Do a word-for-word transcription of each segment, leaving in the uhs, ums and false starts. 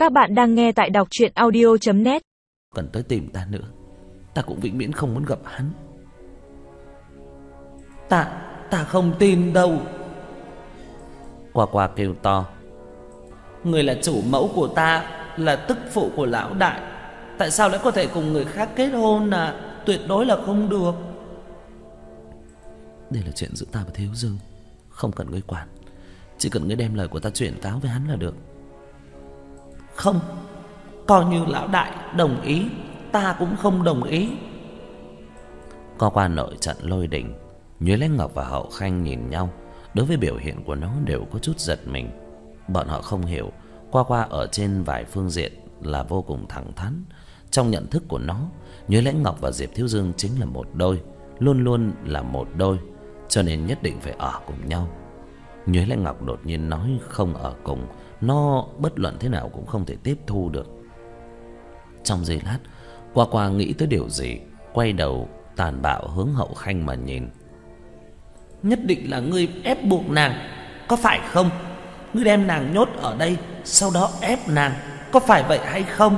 Các bạn đang nghe tại đọc truyện audio chấm net. Cần tới tìm ta nữa, ta cũng vĩnh viễn không muốn gặp hắn. Ta, ta không tin đâu. Qua Qua kêu to. Người là chủ mẫu của ta, là tức phụ của lão đại, tại sao lại có thể cùng người khác kết hôn à? Tuyệt đối là không được. Đây là chuyện giữa ta và Thiếu Dương, không cần ngươi quản. Chỉ cần ngươi đem lời của ta chuyển cáo với hắn là được. Không, coi như lão đại đồng ý, ta cũng không đồng ý. Qua Qua nội trận lôi đình. Nhuế Lãnh Ngọc và Hậu Khanh nhìn nhau. Đối với biểu hiện của nó đều có chút giật mình. Bọn họ không hiểu Qua Qua ở trên vài phương diện là vô cùng thẳng thắn. Trong nhận thức của nó, Nhuế Lãnh Ngọc và Diệp Thiếu Dương chính là một đôi, luôn luôn là một đôi, cho nên nhất định phải ở cùng nhau. Nhuế Lãnh Ngọc đột nhiên nói không ở cùng, nó bất luận thế nào cũng không thể tiếp thu được. Trong giây lát, Qua Qua nghĩ tới điều gì, quay đầu tàn bạo hướng Hậu Khanh mà nhìn. Nhất định là ngươi ép buộc nàng, có phải không? Ngươi đem nàng nhốt ở đây, sau đó ép nàng, có phải vậy hay không?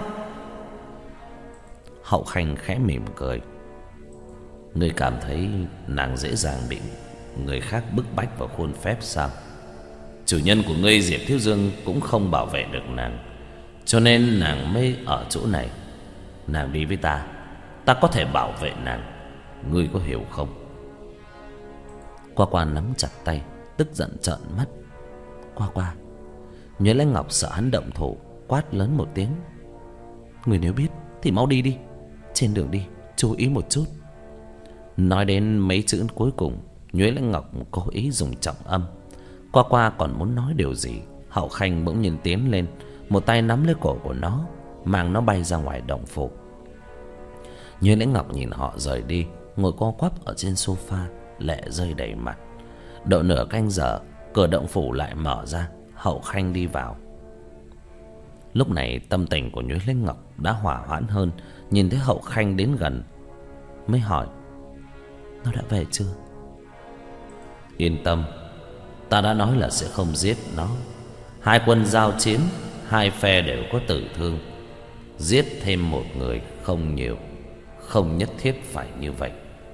Hậu Khanh khẽ mỉm cười. Ngươi cảm thấy nàng dễ dàng bị người khác bức bách vào khuôn phép sao? Chủ nhân của ngươi Diệp Thiếu Dương cũng không bảo vệ được nàng, cho nên nàng mới ở chỗ này. Nàng đi với ta, ta có thể bảo vệ nàng, ngươi có hiểu không? Qua Qua nắm chặt tay, tức giận trợn mắt. Qua Qua. Nhuế Lãnh Ngọc sợ hắn động thủ, quát lớn một tiếng. Người nếu biết thì mau đi đi, trên đường đi chú ý một chút. Nói đến mấy chữ cuối cùng, Nhuế Lãnh Ngọc cố ý dùng trọng âm. Qua Qua còn muốn nói điều gì, Hậu Khanh bỗng nhiên tiến lên, một tay nắm lấy cổ của nó, mang nó bay ra ngoài động phủ. Nhuế Lãnh Ngọc nhìn họ rời đi, ngồi co quắp ở trên sofa, lệ rơi đầy mặt. Độ nửa canh giờ, cửa động phủ lại mở ra, Hậu Khanh đi vào. Lúc này tâm tình của Nhuế Lãnh Ngọc đã hỏa hoãn hơn, nhìn thấy Hậu Khanh đến gần mới hỏi. Nó đã về chưa? Yên tâm, ta đã nói là sẽ không giết nó. Hai quân giao chiến, hai phe đều có tử thương. Giết thêm một người không nhiều, không nhất thiết phải như vậy.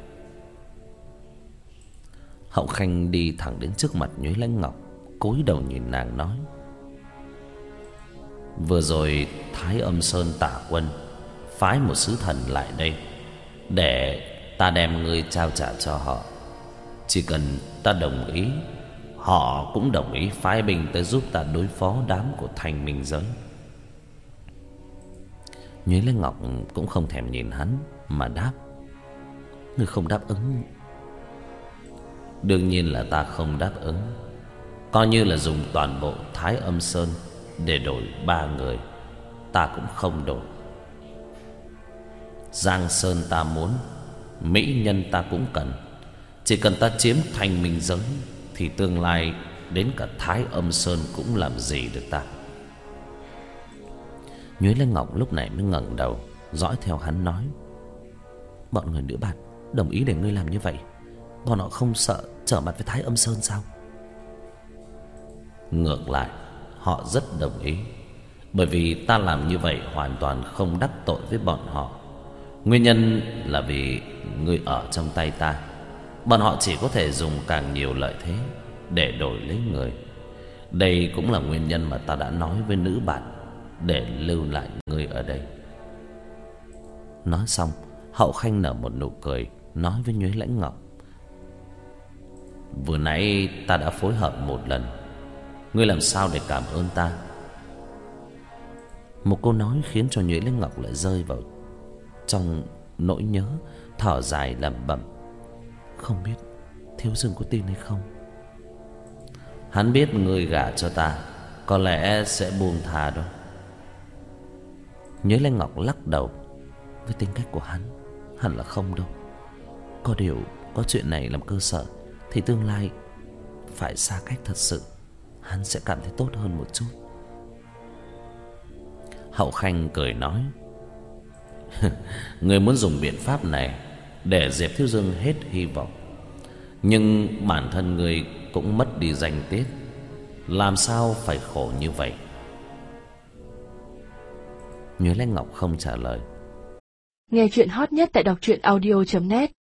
Hậu Khanh đi thẳng đến trước mặt Nhuế Lãnh Ngọc, cúi đầu nhìn nàng nói. Vừa rồi Thái Âm Sơn tả quân phái một sứ thần lại đây, để ta đem ngươi trao trả cho họ. Chỉ cần ta đồng ý, họ cũng đồng ý phái binh tới giúp ta đối phó đám của Thanh Minh Giới. Nhuế Lãnh Ngọc cũng không thèm nhìn hắn mà đáp. Ngươi không đáp ứng? Đương nhiên là ta không đáp ứng. Coi như là dùng toàn bộ Thái Âm Sơn để đổi ba người, ta cũng không đổi. Giang Sơn ta muốn, mỹ nhân ta cũng cần. Chỉ cần ta chiếm Thanh Minh Giới, thì tương lai đến cả Thái Âm Sơn cũng làm gì được ta. Nhuế Lãnh Ngọc lúc này mới ngẩng đầu, dõi theo hắn nói. Bọn người nữ bạn đồng ý để ngươi làm như vậy, bọn họ không sợ trở mặt với Thái Âm Sơn sao? Ngược lại, họ rất đồng ý. Bởi vì ta làm như vậy hoàn toàn không đắc tội với bọn họ. Nguyên nhân là vì ngươi ở trong tay ta. Bọn họ chỉ có thể dùng càng nhiều lợi thế để đổi lấy người. Đây cũng là nguyên nhân mà ta đã nói với nữ bạn để lưu lại ngươi ở đây. Nói xong, Hậu Khanh nở một nụ cười, nói với Nhuế Lãnh Ngọc. Vừa nãy ta đã phối hợp một lần, ngươi làm sao để cảm ơn ta? Một câu nói khiến cho Nhuế Lãnh Ngọc lại rơi vào trong nỗi nhớ, thở dài lẩm bẩm. Không biết Thiếu Dương có tin hay không? Hắn biết ngươi gả cho ta, có lẽ sẽ buông tha đâu. Nhuế Lãnh Ngọc lắc đầu. Với tính cách của hắn, hẳn là không đâu. Có điều có chuyện này làm cơ sở, thì tương lai phải xa cách thật sự, hắn sẽ cảm thấy tốt hơn một chút. Hậu Khanh cười nói. Ngươi muốn dùng biện pháp này để Diệp Thiếu Dương hết hy vọng, nhưng bản thân ngươi cũng mất đi danh tiết, làm sao phải khổ như vậy? Nhuế Lãnh Ngọc không trả lời. Nghe chuyện hot nhất tại đọc truyện audio chấm net.